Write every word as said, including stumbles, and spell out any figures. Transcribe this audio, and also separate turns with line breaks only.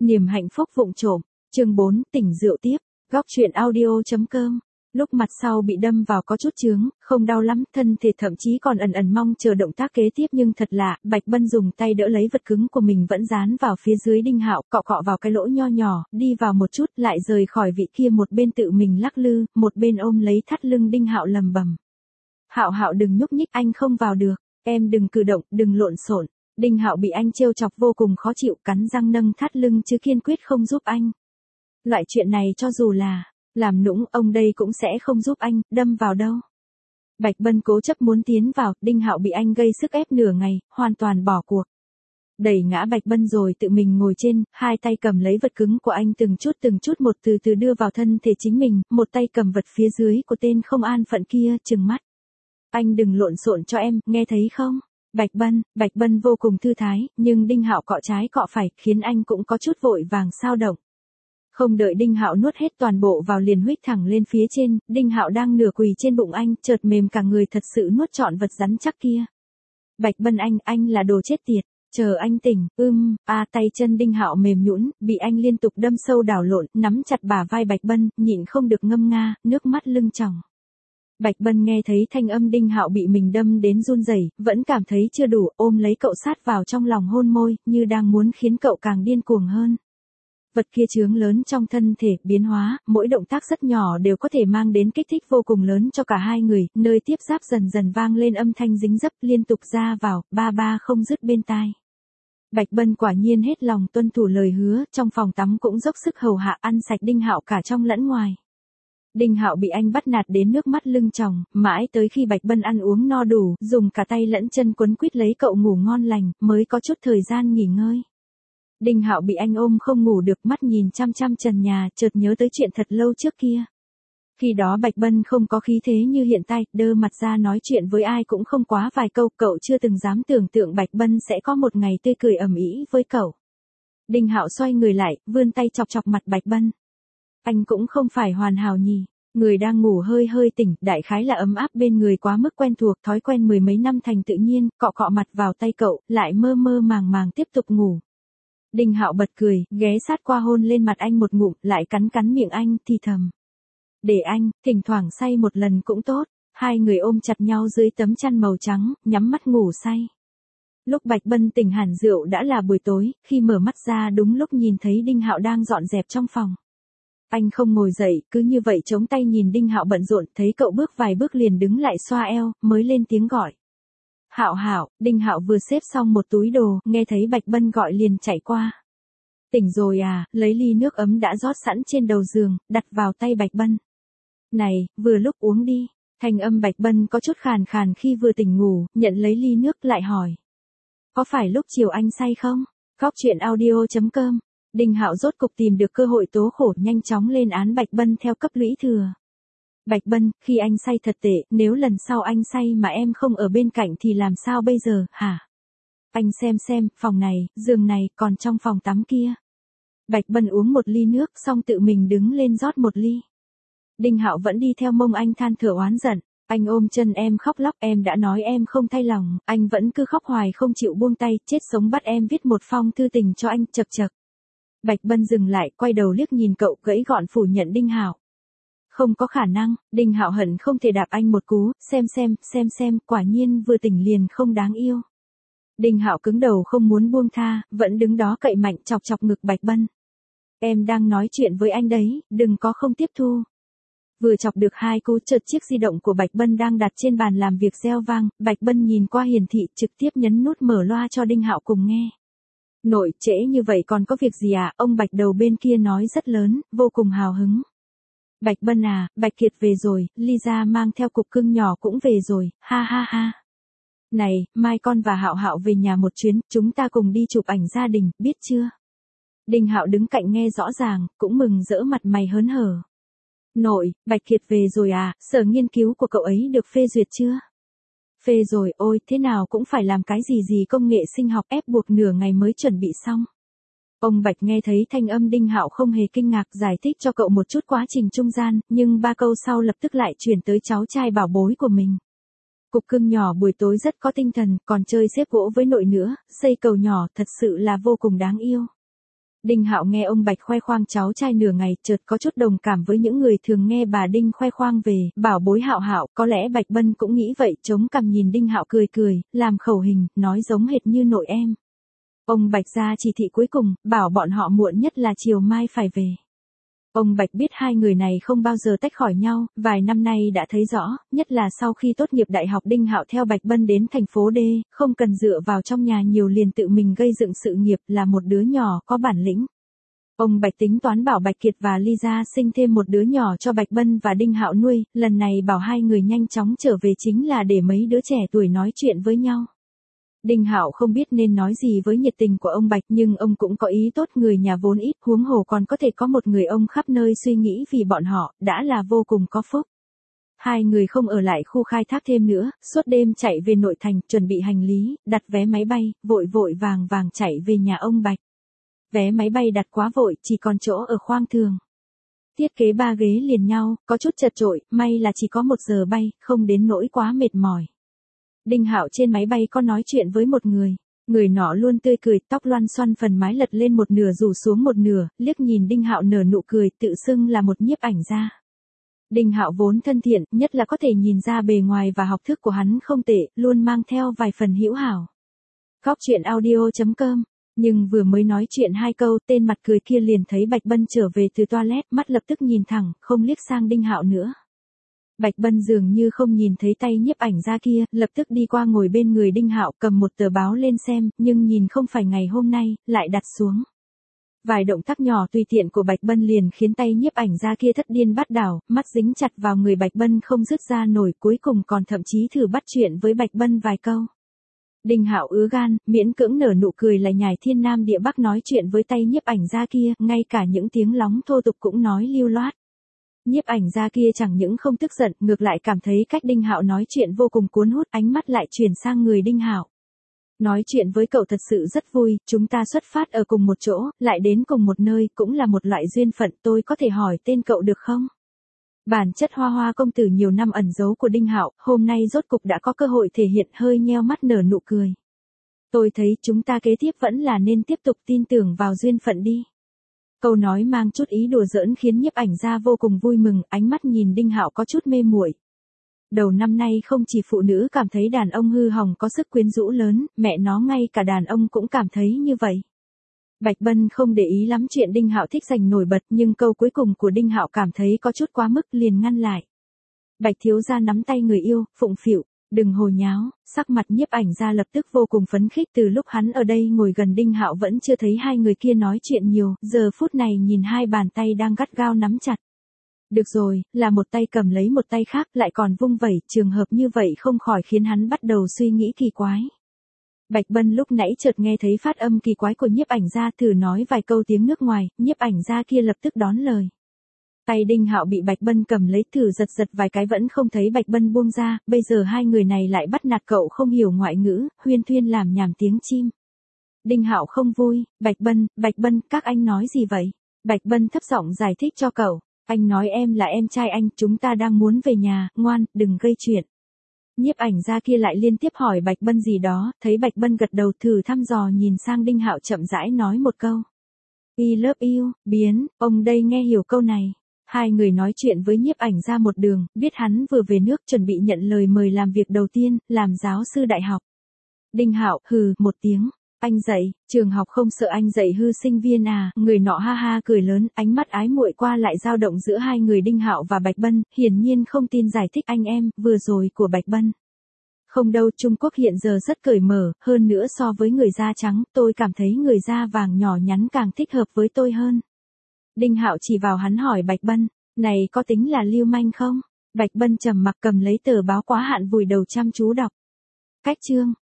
Niềm hạnh phúc vụng trộm, chương bốn, tỉnh rượu tiếp, góc chuyện audio.com. Lúc mặt sau bị đâm vào có chút chướng, không đau lắm, thân thể thậm chí còn ẩn ẩn mong chờ động tác kế tiếp, nhưng thật lạ, Bạch Bân dùng tay đỡ lấy vật cứng của mình vẫn dán vào phía dưới Đinh Hạo, cọ cọ vào cái lỗ nho nhỏ, đi vào một chút, lại rời khỏi vị kia, một bên tự mình lắc lư, một bên ôm lấy thắt lưng Đinh Hạo lầm bầm. Hạo Hạo đừng nhúc nhích, anh không vào được, em đừng cử động, đừng lộn xộn. Đinh Hạo bị anh trêu chọc vô cùng khó chịu, cắn răng nâng thắt lưng chứ kiên quyết không giúp anh. Loại chuyện này cho dù là làm nũng, ông đây cũng sẽ không giúp anh, đâm vào đâu. Bạch Bân cố chấp muốn tiến vào, Đinh Hạo bị anh gây sức ép nửa ngày, hoàn toàn bỏ cuộc. Đẩy ngã Bạch Bân rồi tự mình ngồi trên, hai tay cầm lấy vật cứng của anh từng chút từng chút một từ từ đưa vào thân thể chính mình, một tay cầm vật phía dưới của tên không an phận kia, trừng mắt. Anh đừng lộn xộn cho em, nghe thấy không? Bạch Bân, Bạch Bân vô cùng thư thái, nhưng Đinh Hạo cọ trái cọ phải, khiến anh cũng có chút vội vàng xao động. Không đợi Đinh Hạo nuốt hết toàn bộ vào liền huých thẳng lên phía trên, Đinh Hạo đang nửa quỳ trên bụng anh, chợt mềm cả người thật sự nuốt trọn vật rắn chắc kia. Bạch Bân anh, anh là đồ chết tiệt, chờ anh tỉnh, ưm, a tay chân Đinh Hạo mềm nhũn, bị anh liên tục đâm sâu đảo lộn, nắm chặt bả vai Bạch Bân, nhịn không được ngâm nga, nước mắt lưng tròng. Bạch Bân nghe thấy thanh âm Đinh Hạo bị mình đâm đến run rẩy, vẫn cảm thấy chưa đủ, ôm lấy cậu sát vào trong lòng hôn môi, như đang muốn khiến cậu càng điên cuồng hơn. Vật kia chướng lớn trong thân thể, biến hóa, mỗi động tác rất nhỏ đều có thể mang đến kích thích vô cùng lớn cho cả hai người, nơi tiếp giáp dần dần vang lên âm thanh dính dấp liên tục ra vào, ba ba không dứt bên tai. Bạch Bân quả nhiên hết lòng tuân thủ lời hứa, trong phòng tắm cũng dốc sức hầu hạ ăn sạch Đinh Hạo cả trong lẫn ngoài. Đinh Hạo bị anh bắt nạt đến nước mắt lưng tròng, mãi tới khi Bạch Bân ăn uống no đủ, dùng cả tay lẫn chân quấn quýt lấy cậu ngủ ngon lành, mới có chút thời gian nghỉ ngơi. Đinh Hạo bị anh ôm không ngủ được, mắt nhìn chăm chăm trần nhà, chợt nhớ tới chuyện thật lâu trước kia. Khi đó Bạch Bân không có khí thế như hiện tại, đơ mặt ra nói chuyện với ai cũng không quá vài câu, cậu chưa từng dám tưởng tượng Bạch Bân sẽ có một ngày tươi cười ầm ĩ với cậu. Đinh Hạo xoay người lại, vươn tay chọc chọc mặt Bạch Bân. Anh cũng không phải hoàn hảo nhỉ, người đang ngủ hơi hơi tỉnh, đại khái là ấm áp bên người quá mức quen thuộc, thói quen mười mấy năm thành tự nhiên, cọ cọ mặt vào tay cậu, lại mơ mơ màng màng tiếp tục ngủ. Đinh Hạo bật cười, ghé sát qua hôn lên mặt anh một ngụm, lại cắn cắn miệng anh, thì thầm. Để anh, thỉnh thoảng say một lần cũng tốt, hai người ôm chặt nhau dưới tấm chăn màu trắng, nhắm mắt ngủ say. Lúc Bạch Bân tỉnh hẳn rượu đã là buổi tối, khi mở mắt ra đúng lúc nhìn thấy Đinh Hạo đang dọn dẹp trong phòng. Anh không ngồi dậy, cứ như vậy chống tay nhìn Đinh Hạo bận rộn, thấy cậu bước vài bước liền đứng lại xoa eo, mới lên tiếng gọi. Hạo Hạo, Đinh Hạo vừa xếp xong một túi đồ, nghe thấy Bạch Bân gọi liền chạy qua. Tỉnh rồi à, lấy ly nước ấm đã rót sẵn trên đầu giường, đặt vào tay Bạch Bân. Này, vừa lúc uống đi. Thanh âm Bạch Bân có chút khàn khàn khi vừa tỉnh ngủ, nhận lấy ly nước lại hỏi. Có phải lúc chiều anh say không? Góc chuyện audio.com. Đinh Hạo rốt cục tìm được cơ hội tố khổ, nhanh chóng lên án Bạch Bân theo cấp lũy thừa. Bạch Bân, khi anh say thật tệ, nếu lần sau anh say mà em không ở bên cạnh thì làm sao bây giờ, hả? Anh xem xem, phòng này, giường này, còn trong phòng tắm kia. Bạch Bân uống một ly nước xong tự mình đứng lên rót một ly. Đinh Hạo vẫn đi theo mông anh than thở oán giận. Anh ôm chân em khóc lóc, em đã nói em không thay lòng, anh vẫn cứ khóc hoài không chịu buông tay, chết sống bắt em viết một phong thư tình cho anh, chật chật. Bạch Bân dừng lại, quay đầu liếc nhìn cậu, gãy gọn phủ nhận Đinh Hạo. Không có khả năng, Đinh Hạo hận không thể đạp anh một cú, xem xem, xem xem, quả nhiên vừa tỉnh liền không đáng yêu. Đinh Hạo cứng đầu không muốn buông tha, vẫn đứng đó cậy mạnh chọc chọc ngực Bạch Bân. Em đang nói chuyện với anh đấy, đừng có không tiếp thu. Vừa chọc được hai cú, chợt chiếc di động của Bạch Bân đang đặt trên bàn làm việc reo vang, Bạch Bân nhìn qua hiển thị, trực tiếp nhấn nút mở loa cho Đinh Hạo cùng nghe. Nội, trễ như vậy còn có việc gì à, ông Bạch đầu bên kia nói rất lớn, vô cùng hào hứng. Bạch Bân à, Bạch Kiệt về rồi, Lisa mang theo cục cưng nhỏ cũng về rồi, ha ha ha. Này, mai con và Hạo Hạo về nhà một chuyến, chúng ta cùng đi chụp ảnh gia đình, biết chưa? Đinh Hạo đứng cạnh nghe rõ ràng, cũng mừng rỡ mặt mày hớn hở. Nội, Bạch Kiệt về rồi à, sở nghiên cứu của cậu ấy được phê duyệt chưa? Phê rồi, ôi, thế nào cũng phải làm cái gì gì công nghệ sinh học ép buộc nửa ngày mới chuẩn bị xong. Ông Bạch nghe thấy thanh âm Đinh Hạo không hề kinh ngạc, giải thích cho cậu một chút quá trình trung gian, nhưng ba câu sau lập tức lại chuyển tới cháu trai bảo bối của mình. Cục cưng nhỏ buổi tối rất có tinh thần, còn chơi xếp gỗ với nội nữa, xây cầu nhỏ, thật sự là vô cùng đáng yêu. Đinh Hạo nghe ông Bạch khoe khoang cháu trai nửa ngày, chợt có chút đồng cảm với những người thường nghe bà Đinh khoe khoang về bảo bối Hạo Hạo, có lẽ Bạch Bân cũng nghĩ vậy, chống cằm nhìn Đinh Hạo cười cười, làm khẩu hình, nói giống hệt như nội em. Ông Bạch ra chỉ thị cuối cùng, bảo bọn họ muộn nhất là chiều mai phải về. Ông Bạch biết hai người này không bao giờ tách khỏi nhau, vài năm nay đã thấy rõ, nhất là sau khi tốt nghiệp đại học Đinh Hạo theo Bạch Bân đến thành phố D, không cần dựa vào trong nhà nhiều liền tự mình gây dựng sự nghiệp, là một đứa nhỏ có bản lĩnh. Ông Bạch tính toán bảo Bạch Kiệt và Ly Gia sinh thêm một đứa nhỏ cho Bạch Bân và Đinh Hạo nuôi, lần này bảo hai người nhanh chóng trở về chính là để mấy đứa trẻ tuổi nói chuyện với nhau. Đinh Hạo không biết nên nói gì với nhiệt tình của ông Bạch, nhưng ông cũng có ý tốt, người nhà vốn ít, huống hồ còn có thể có một người ông khắp nơi suy nghĩ vì bọn họ, đã là vô cùng có phúc. Hai người không ở lại khu khai thác thêm nữa, suốt đêm chạy về nội thành, chuẩn bị hành lý, đặt vé máy bay, vội vội vàng vàng chạy về nhà ông Bạch. Vé máy bay đặt quá vội, chỉ còn chỗ ở khoang thường. Thiết kế ba ghế liền nhau, có chút chật chội, may là chỉ có một giờ bay, không đến nỗi quá mệt mỏi. Đinh Hạo trên máy bay có nói chuyện với một người, người nọ luôn tươi cười, tóc loăn xoăn, phần mái lật lên một nửa rủ xuống một nửa, liếc nhìn Đinh Hạo nở nụ cười, tự xưng là một nhiếp ảnh gia. Đinh Hạo vốn thân thiện, nhất là có thể nhìn ra bề ngoài và học thức của hắn không tệ, luôn mang theo vài phần hữu hảo. Góc truyện audio chấm com. Nhưng vừa mới nói chuyện hai câu, tên mặt cười kia liền thấy Bạch Bân trở về từ toilet, mắt lập tức nhìn thẳng, không liếc sang Đinh Hạo nữa. Bạch Bân dường như không nhìn thấy tay nhiếp ảnh gia kia, lập tức đi qua ngồi bên người Đinh Hạo, cầm một tờ báo lên xem, nhưng nhìn không phải ngày hôm nay, lại đặt xuống. Vài động tác nhỏ tùy tiện của Bạch Bân liền khiến tay nhiếp ảnh gia kia thất điên bát đảo, mắt dính chặt vào người Bạch Bân không dứt ra nổi, cuối cùng còn thậm chí thử bắt chuyện với Bạch Bân vài câu. Đinh Hạo ứa gan, miễn cưỡng nở nụ cười lại nhải thiên nam địa bắc nói chuyện với tay nhiếp ảnh gia kia, ngay cả những tiếng lóng thô tục cũng nói lưu loát. Nhiếp ảnh gia kia chẳng những không tức giận, ngược lại cảm thấy cách Đinh Hạo nói chuyện vô cùng cuốn hút, ánh mắt lại chuyển sang người Đinh Hạo. Nói chuyện với cậu thật sự rất vui, chúng ta xuất phát ở cùng một chỗ, lại đến cùng một nơi, cũng là một loại duyên phận, tôi có thể hỏi tên cậu được không? Bản chất hoa hoa công tử nhiều năm ẩn giấu của Đinh Hạo, hôm nay rốt cục đã có cơ hội thể hiện, hơi nheo mắt nở nụ cười. Tôi thấy chúng ta kế tiếp vẫn là nên tiếp tục tin tưởng vào duyên phận đi. Câu nói mang chút ý đùa giỡn khiến nhiếp ảnh gia vô cùng vui mừng, ánh mắt nhìn Đinh Hạo có chút mê muội. Đầu năm nay không chỉ phụ nữ cảm thấy đàn ông hư hỏng có sức quyến rũ lớn, mẹ nó ngay cả đàn ông cũng cảm thấy như vậy. Bạch Bân không để ý lắm chuyện Đinh Hạo thích giành nổi bật, nhưng câu cuối cùng của Đinh Hạo cảm thấy có chút quá mức, liền ngăn lại. Bạch thiếu gia nắm tay người yêu, phụng phịu, đừng hồ nháo, sắc mặt nhiếp ảnh gia lập tức vô cùng phấn khích, từ lúc hắn ở đây ngồi gần Đinh Hạo vẫn chưa thấy hai người kia nói chuyện nhiều, giờ phút này nhìn hai bàn tay đang gắt gao nắm chặt. Được rồi, là một tay cầm lấy một tay khác lại còn vung vẩy, trường hợp như vậy không khỏi khiến hắn bắt đầu suy nghĩ kỳ quái. Bạch Bân lúc nãy chợt nghe thấy phát âm kỳ quái của nhiếp ảnh gia, thử nói vài câu tiếng nước ngoài, nhiếp ảnh gia kia lập tức đón lời. Tay Đinh Hạo bị Bạch Bân cầm lấy, thử giật giật vài cái vẫn không thấy Bạch Bân buông ra, bây giờ hai người này lại bắt nạt cậu không hiểu ngoại ngữ, huyên thuyên làm nhảm tiếng chim. Đinh Hạo không vui, Bạch Bân, Bạch Bân, các anh nói gì vậy? Bạch Bân thấp giọng giải thích cho cậu, anh nói em là em trai anh, chúng ta đang muốn về nhà, ngoan, đừng gây chuyện. Nhiếp ảnh gia kia lại liên tiếp hỏi Bạch Bân gì đó, thấy Bạch Bân gật đầu thử thăm dò nhìn sang Đinh Hạo chậm rãi nói một câu. I love you, biến, ông đây nghe hiểu câu này. Hai người nói chuyện với nhiếp ảnh gia một đường, biết hắn vừa về nước chuẩn bị nhận lời mời làm việc đầu tiên, làm giáo sư đại học. Đinh Hạo, hừ, một tiếng. Anh dạy, trường học không sợ anh dạy hư sinh viên à, người nọ ha ha cười lớn, ánh mắt ái muội qua lại dao động giữa hai người Đinh Hạo và Bạch Bân, hiển nhiên không tin giải thích anh em, vừa rồi của Bạch Bân. Không đâu, Trung Quốc hiện giờ rất cởi mở, hơn nữa so với người da trắng, tôi cảm thấy người da vàng nhỏ nhắn càng thích hợp với tôi hơn. Đinh Hạo chỉ vào hắn hỏi Bạch Bân, này có tính là lưu manh không? Bạch Bân trầm mặc cầm lấy tờ báo quá hạn vùi đầu chăm chú đọc. Cách chương.